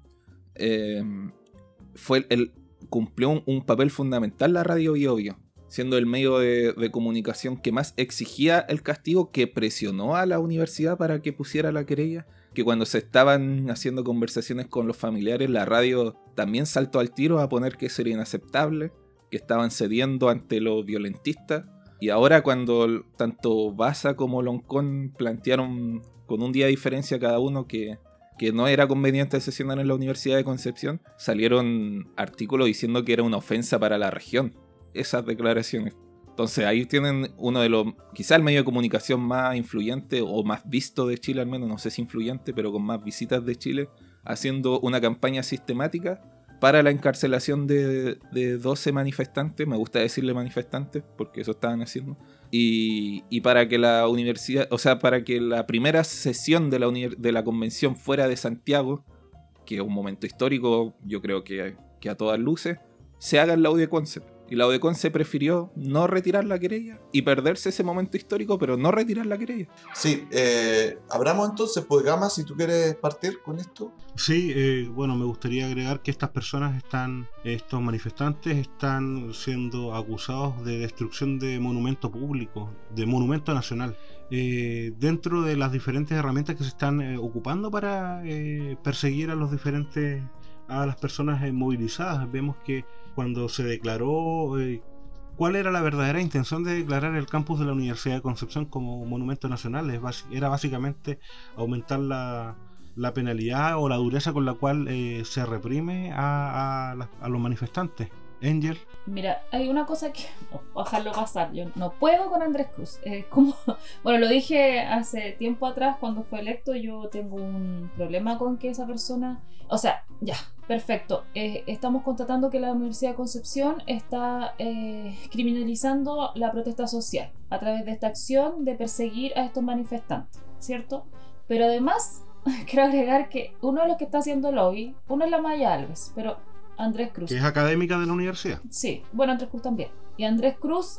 cumplió un papel fundamental la radio Bio Bio, siendo el medio de comunicación que más exigía el castigo, que presionó a la universidad para que pusiera la querella, que cuando se estaban haciendo conversaciones con los familiares, la radio también saltó al tiro a poner que eso era inaceptable, que estaban cediendo ante los violentistas. Y ahora cuando tanto Baza como Loncón plantearon con un día de diferencia cada uno que no era conveniente sesionar en la Universidad de Concepción, salieron artículos diciendo que era una ofensa para la región, esas declaraciones. Entonces ahí tienen uno de los, quizá el medio de comunicación más influyente o más visto de Chile, al menos, no sé si influyente, pero con más visitas de Chile, haciendo una campaña sistemática para la encarcelación de 12 manifestantes, me gusta decirle manifestantes porque eso estaban haciendo, y para que la universidad, o sea, para que la primera sesión de la convención fuera de Santiago, que es un momento histórico, yo creo que a todas luces, se haga en la UDECONCEP. Y la UDECONCEP prefirió no retirar la querella y perderse ese momento histórico, pero no retirar la querella. Sí, abramos entonces, pues Gama, si tú quieres partir con esto. Sí, bueno, me gustaría agregar que estas personas estos manifestantes están siendo acusados de destrucción de monumento público, de monumento nacional, dentro de las diferentes herramientas que se están ocupando para perseguir a las personas movilizadas. Vemos que cuando se declaró cuál era la verdadera intención de declarar el campus de la Universidad de Concepción como monumento nacional, era básicamente aumentar la penalidad o la dureza con la cual se reprime a los manifestantes. Angel. Mira, hay una cosa que no, dejarlo pasar. Yo no puedo con Andrés Cruz. Bueno, lo dije hace tiempo atrás cuando fue electo. Yo tengo un problema con que esa persona. O sea, ya, perfecto. Estamos constatando que la Universidad de Concepción está criminalizando la protesta social a través de esta acción de perseguir a estos manifestantes, ¿cierto? Pero además, quiero agregar que uno de los que está haciendo lobby, uno es la Maya Alves, pero Andrés Cruz, que es académica de la universidad. Sí, bueno, Andrés Cruz también. Y Andrés Cruz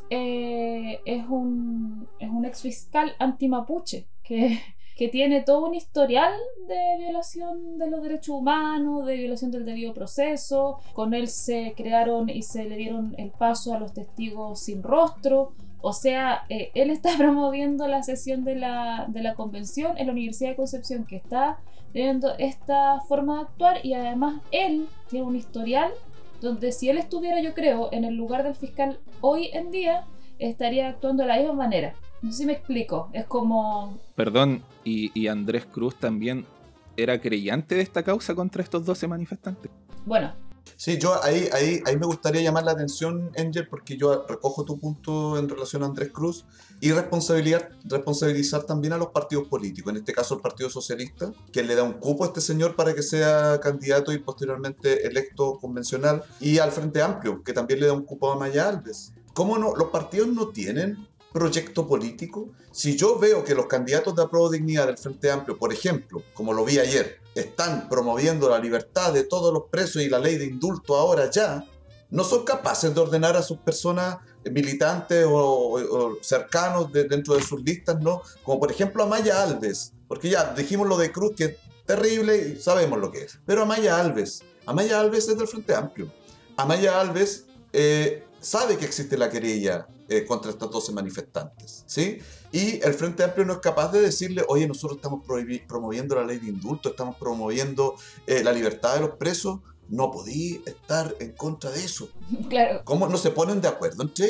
es un ex fiscal antimapuche que tiene todo un historial de violación de los derechos humanos, de violación del debido proceso. Con él se crearon y se le dieron el paso a los testigos sin rostro. O sea, él está promoviendo la sesión de la convención en la Universidad de Concepción, que está teniendo esta forma de actuar, y además él tiene un historial donde si él estuviera, yo creo, en el lugar del fiscal hoy en día, estaría actuando de la misma manera. No sé si me explico, es como... Perdón, y Andrés Cruz también era creyente de esta causa contra estos 12 manifestantes. Bueno. Sí, yo ahí me gustaría llamar la atención, Angel, porque yo recojo tu punto en relación a Andrés Cruz y responsabilizar también a los partidos políticos, en este caso el Partido Socialista, que le da un cupo a este señor para que sea candidato y posteriormente electo convencional, y al Frente Amplio, que también le da un cupo a Maya Alves. ¿Cómo no? Los partidos no tienen proyecto político. Si yo veo que los candidatos de Apruebo Dignidad del Frente Amplio, por ejemplo, como lo vi ayer, están promoviendo la libertad de todos los presos y la ley de indulto ahora ya, no son capaces de ordenar a sus personas militantes o cercanos dentro de sus listas, ¿no? Como por ejemplo a Maya Alves, porque ya dijimos lo de Cruz, que es terrible y sabemos lo que es, pero a Maya Alves es del Frente Amplio. A Maya Alves sabe que existe la querella contra estos 12 manifestantes, ¿sí? Y el Frente Amplio no es capaz de decirle, oye, nosotros estamos promoviendo la ley de indulto, estamos promoviendo la libertad de los presos, no podí estar en contra de eso. Claro. ¿Cómo no se ponen de acuerdo entre ellos?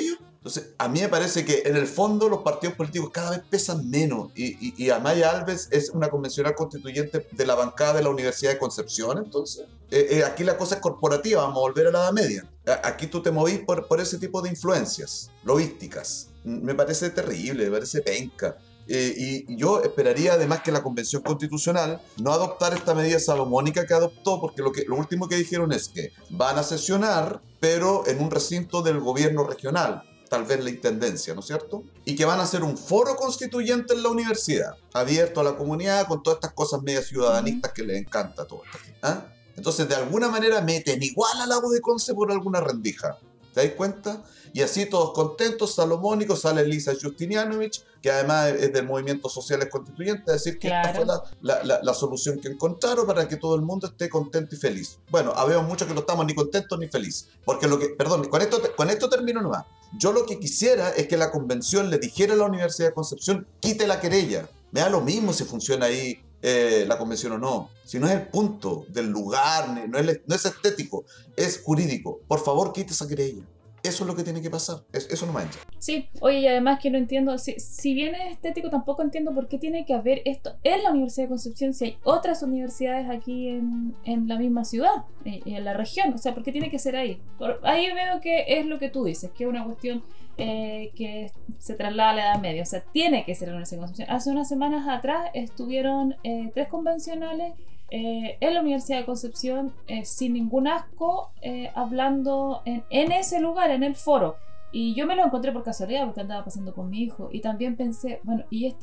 Entonces, a mí me parece que en el fondo los partidos políticos cada vez pesan menos y Amaya Alves es una convencional constituyente de la bancada de la Universidad de Concepción, entonces. Aquí la cosa es corporativa, vamos a volver a la Edad Media. Aquí tú te movís por ese tipo de influencias lobísticas. Me parece terrible, me parece penca. Y yo esperaría además que la Convención Constitucional no adoptara esta medida salomónica que adoptó, porque lo último que dijeron es que van a sesionar, pero en un recinto del gobierno regional, tal vez la intendencia, ¿no es cierto? Y que van a hacer un foro constituyente en la universidad, abierto a la comunidad, con todas estas cosas media ciudadanistas que les encanta a todos. ¿Ah? Entonces, de alguna manera meten igual al lago de Conce por alguna rendija. ¿Te das cuenta? Y así todos contentos, salomónicos, sale Lisa Justinianovich, que además es del movimiento Sociales Constituyentes, a decir que esta fue la solución que encontraron para que todo el mundo esté contento y feliz. Bueno, habemos muchos que no estamos ni contentos ni felices. Porque perdón, con esto termino nomás. Yo lo que quisiera es que la convención le dijera a la Universidad de Concepción, quite la querella. Me da lo mismo si funciona ahí la convención o no. Si no es el punto del lugar, no es estético, es jurídico. Por favor, quite esa querella. Eso es lo que tiene que pasar. Eso no mancha. Sí, oye, y además que no entiendo, si bien es estético, tampoco entiendo por qué tiene que haber esto en la Universidad de Concepción si hay otras universidades aquí en la misma ciudad, en la región. O sea, ¿por qué tiene que ser ahí? Ahí veo que es lo que tú dices, que es una cuestión que se traslada a la Edad Media. O sea, tiene que ser en la Universidad de Concepción. Hace unas semanas atrás estuvieron 3 convencionales en la Universidad de Concepción, sin ningún asco, hablando en ese lugar, en el foro. Y yo me lo encontré por casualidad porque andaba pasando con mi hijo. Y también pensé, bueno, y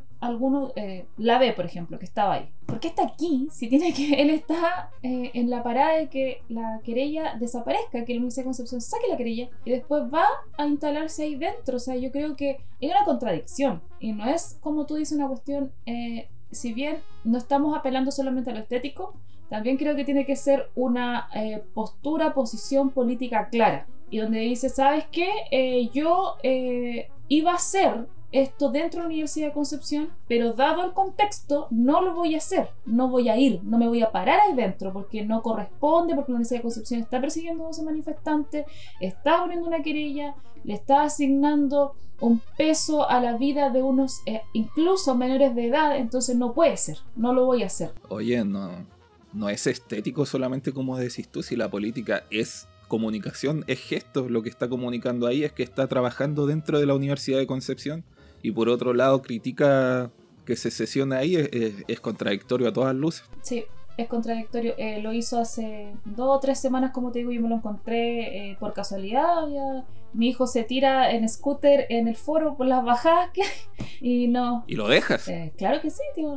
la B, por ejemplo, que estaba ahí. ¿Por qué está aquí? Si tiene que, él está en la parada de que la querella desaparezca, que la Universidad de Concepción saque la querella y después va a instalarse ahí dentro. O sea, yo creo que es una contradicción. Y no es, como tú dices, una cuestión... si bien no estamos apelando solamente a lo estético, también creo que tiene que ser una posición política clara. Y donde dice, ¿sabes qué? Yo iba a hacer esto dentro de la Universidad de Concepción, pero dado el contexto, no lo voy a hacer. No voy a ir, no me voy a parar ahí dentro, porque no corresponde, porque la Universidad de Concepción está persiguiendo a 12 manifestantes, está poniendo una querella, le está asignando un peso a la vida de unos incluso menores de edad, entonces no puede ser, no lo voy a hacer. Oye, no es estético solamente como decís tú, si la política es comunicación, es gesto. Lo que está comunicando ahí es que está trabajando dentro de la Universidad de Concepción y por otro lado critica que se sesione ahí, es contradictorio a todas luces. Sí, es contradictorio. Lo hizo hace 2 o 3 semanas, como te digo, yo me lo encontré por casualidad. Mi hijo se tira en scooter en el foro por las bajadas y no... ¿Y lo dejas? Claro que sí, tío.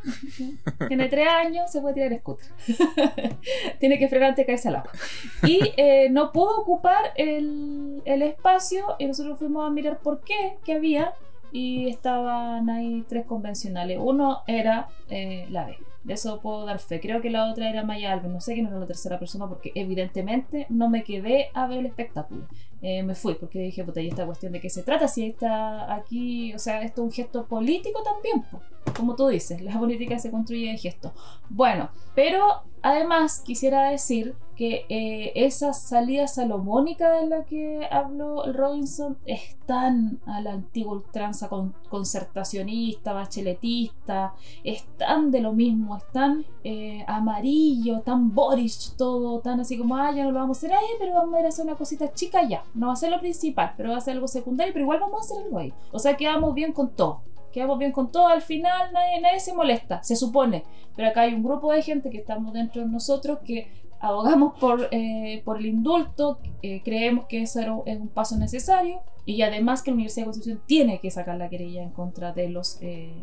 Tiene 3 años, se puede tirar en scooter. Tiene que frenar antes de caerse al agua. Y no pudo ocupar el espacio y nosotros fuimos a mirar por qué había, y estaban ahí 3 convencionales. Uno era la B. De eso puedo dar fe. Creo que la otra era Maya Alves. No sé quién era la tercera persona porque evidentemente no me quedé a ver el espectáculo. Me fui porque dije, puta, ¿y esta cuestión de qué se trata? Si está aquí, o sea, esto es un gesto político también, como tú dices, la política se construye de gestos. Bueno, pero además quisiera decir que esa salida salomónica de la que habló el Robinson es tan a la antigua ultranza concertacionista, bacheletista, es tan de lo mismo, es tan amarillo, tan Boris todo, tan así como, ya no lo vamos a hacer ahí, pero vamos a ir a hacer una cosita chica ya. No va a ser lo principal, pero va a ser algo secundario, pero igual vamos a hacer algo ahí. O sea, quedamos bien con todo. Al final nadie se molesta, se supone. Pero acá hay un grupo de gente que estamos dentro de nosotros que abogamos por el indulto, creemos que eso es un paso necesario, y además que la Universidad de Concepción tiene que sacar la querella en contra de los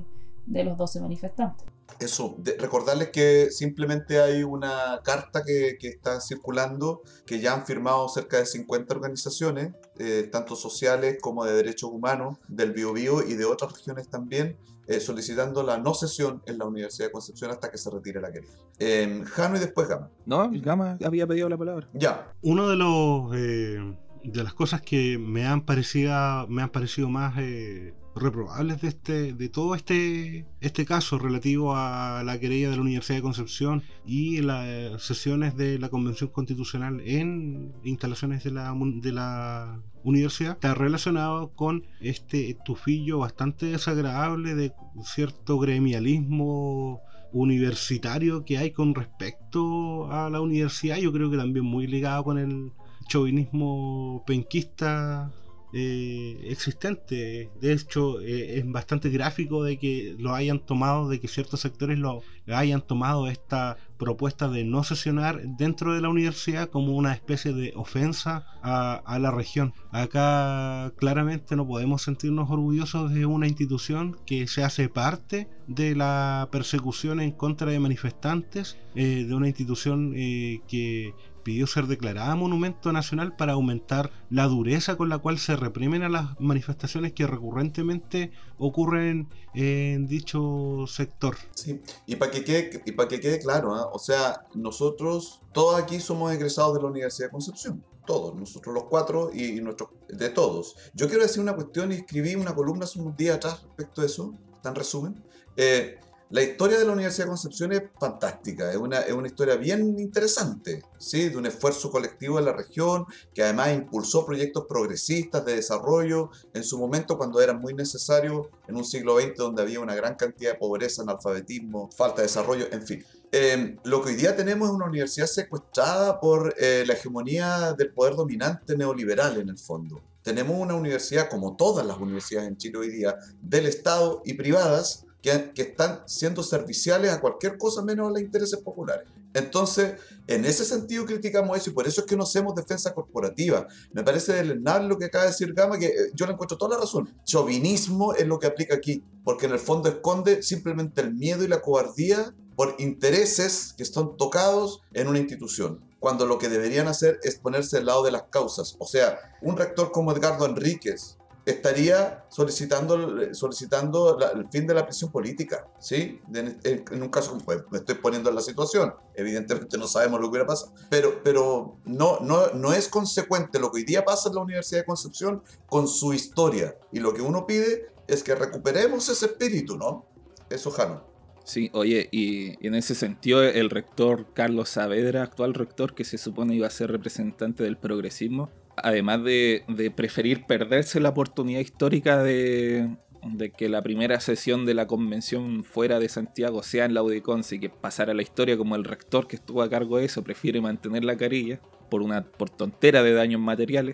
12 manifestantes. Eso, recordarles que simplemente hay una carta que está circulando, que ya han firmado cerca de 50 organizaciones, tanto sociales como de derechos humanos, del Biobío y de otras regiones también, solicitando la no sesión en la Universidad de Concepción hasta que se retire la querella. Jano y después Gama. No, Gama había pedido la palabra. Ya. Uno de los de las cosas que me han parecido más reprobables de todo este caso relativo a la querella de la Universidad de Concepción y las sesiones de la Convención Constitucional en instalaciones de la universidad, está relacionado con este tufillo bastante desagradable de cierto gremialismo universitario que hay con respecto a la universidad. Yo creo que también muy ligado con el chauvinismo penquista existente. De hecho, es bastante gráfico de que lo hayan tomado, de que ciertos sectores lo hayan tomado esta propuesta de no sesionar dentro de la universidad como una especie de ofensa a la región. Acá claramente no podemos sentirnos orgullosos de una institución que se hace parte de la persecución en contra de manifestantes, de una institución que pidió ser declarada monumento nacional para aumentar la dureza con la cual se reprimen a las manifestaciones que recurrentemente ocurren en dicho sector. Sí, y para que quede claro, ¿eh? O sea, nosotros todos aquí somos egresados de la Universidad de Concepción. Todos, nosotros los cuatro y nuestros, de todos. Yo quiero decir una cuestión y escribí una columna hace unos días atrás respecto a eso, está en resumen. La historia de la Universidad de Concepción es fantástica, es una historia bien interesante, ¿sí? De un esfuerzo colectivo de la región, que además impulsó proyectos progresistas de desarrollo en su momento cuando eran muy necesarios, en un siglo XX donde había una gran cantidad de pobreza, analfabetismo, falta de desarrollo, en fin. Lo que hoy día tenemos es una universidad secuestrada por la hegemonía del poder dominante neoliberal en el fondo. Tenemos una universidad, como todas las universidades en Chile hoy día, del Estado y privadas, que están siendo serviciales a cualquier cosa menos a los intereses populares. Entonces, en ese sentido criticamos eso y por eso es que no hacemos defensa corporativa. Me parece deleznable lo que acaba de decir Gama, que yo le encuentro toda la razón. Chauvinismo es lo que aplica aquí, porque en el fondo esconde simplemente el miedo y la cobardía por intereses que están tocados en una institución, cuando lo que deberían hacer es ponerse del lado de las causas. O sea, un rector como Edgardo Enríquez estaría solicitando el fin de la prisión política, ¿sí? En un caso como, pues, me estoy poniendo en la situación, evidentemente no sabemos lo que hubiera pasado, pero no es consecuente lo que hoy día pasa en la Universidad de Concepción con su historia, y lo que uno pide es que recuperemos ese espíritu, ¿no? Eso, Jano. Sí, oye, y en ese sentido el rector Carlos Saavedra, actual rector, que se supone iba a ser representante del progresismo, además de preferir perderse la oportunidad histórica de que la primera sesión de la convención fuera de Santiago sea en la UDECONCE y que pasara la historia como el rector que estuvo a cargo de eso prefiere mantener la carilla por tontera de daños materiales.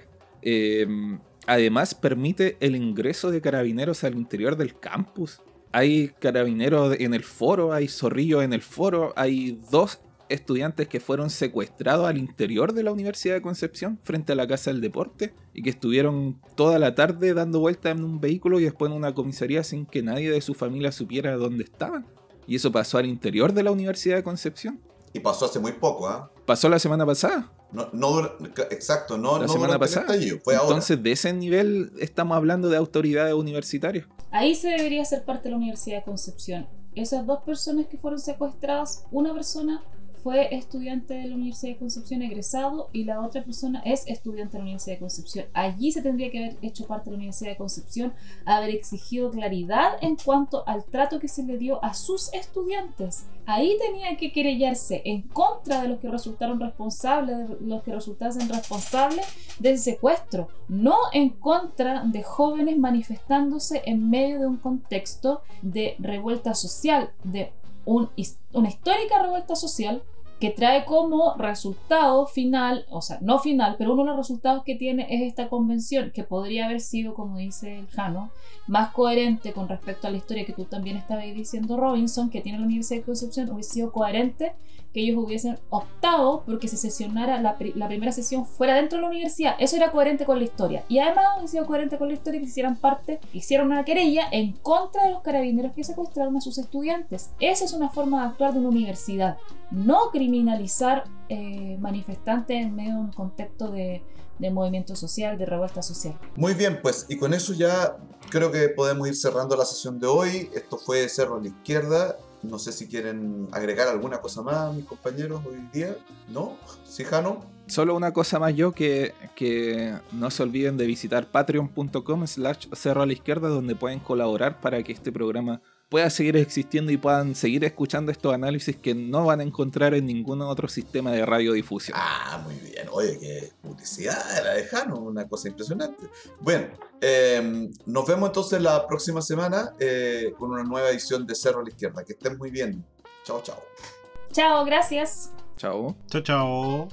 Además permite el ingreso de carabineros al interior del campus. Hay carabineros en el foro, hay zorrillos en el foro, hay 2 estudiantes que fueron secuestrados al interior de la Universidad de Concepción frente a la Casa del Deporte y que estuvieron toda la tarde dando vueltas en un vehículo y después en una comisaría sin que nadie de su familia supiera dónde estaban. Y eso pasó al interior de la Universidad de Concepción. Y pasó hace muy poco, ¿ah? Pasó la semana pasada. Exacto, no la semana pasada. Fue entonces ahora. De ese nivel estamos hablando de autoridades universitarias. Ahí se debería ser parte de la Universidad de Concepción. Esas 2 personas que fueron secuestradas, una persona fue estudiante de la Universidad de Concepción egresado y la otra persona es estudiante de la Universidad de Concepción. Allí se tendría que haber hecho parte de la Universidad de Concepción, haber exigido claridad en cuanto al trato que se le dio a sus estudiantes. Ahí tenía que querellarse en contra de los que resultaron responsables, de los que resultasen responsables del secuestro, no en contra de jóvenes manifestándose en medio de un contexto de revuelta social, de una histórica revuelta social que trae como resultado final, o sea, no final, pero uno de los resultados que tiene es esta convención, que podría haber sido, como dice el Jano, más coherente con respecto a la historia que tú también estabas diciendo, Robinson, que tiene la Universidad de Concepción. Hubiese sido coherente que ellos hubiesen optado porque se sesionara la primera sesión fuera dentro de la universidad. Eso era coherente con la historia. Y además hubiese sido coherente con la historia que hicieron una querella en contra de los carabineros que secuestraron a sus estudiantes. Esa es una forma de actuar de una universidad. No criminalizar manifestantes en medio de un contexto de movimiento social, de revuelta social. Muy bien, pues, y con eso ya creo que podemos ir cerrando la sesión de hoy. Esto fue Cerro a la Izquierda. No sé si quieren agregar alguna cosa más, mis compañeros, hoy día. ¿No? ¿Sí, Jano? Solo una cosa más yo, que no se olviden de visitar patreon.com/cerro a la izquierda, donde pueden colaborar para que este programa pueda seguir existiendo y puedan seguir escuchando estos análisis que no van a encontrar en ningún otro sistema de radiodifusión. Ah, muy bien. Oye, qué publicidad la de Jano, una cosa impresionante. Bueno, nos vemos entonces la próxima semana con una nueva edición de Cerro a la Izquierda. Que estén muy bien. Chao, chao. Chao, gracias. Chao. Chao, chao.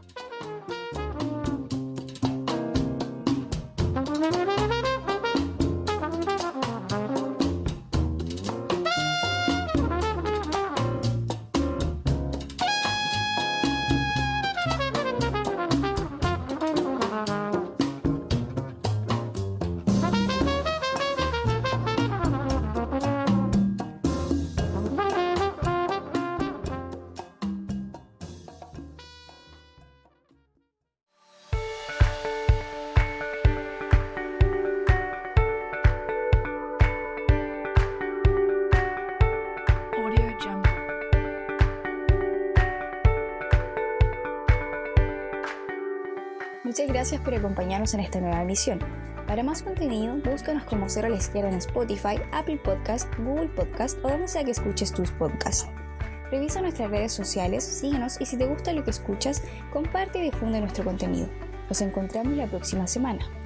Muchas gracias por acompañarnos en esta nueva emisión. Para más contenido, búscanos como Cerro a la Izquierda en Spotify, Apple Podcast, Google Podcast o donde sea que escuches tus podcasts. Revisa nuestras redes sociales, síguenos y si te gusta lo que escuchas, comparte y difunde nuestro contenido. Nos encontramos la próxima semana.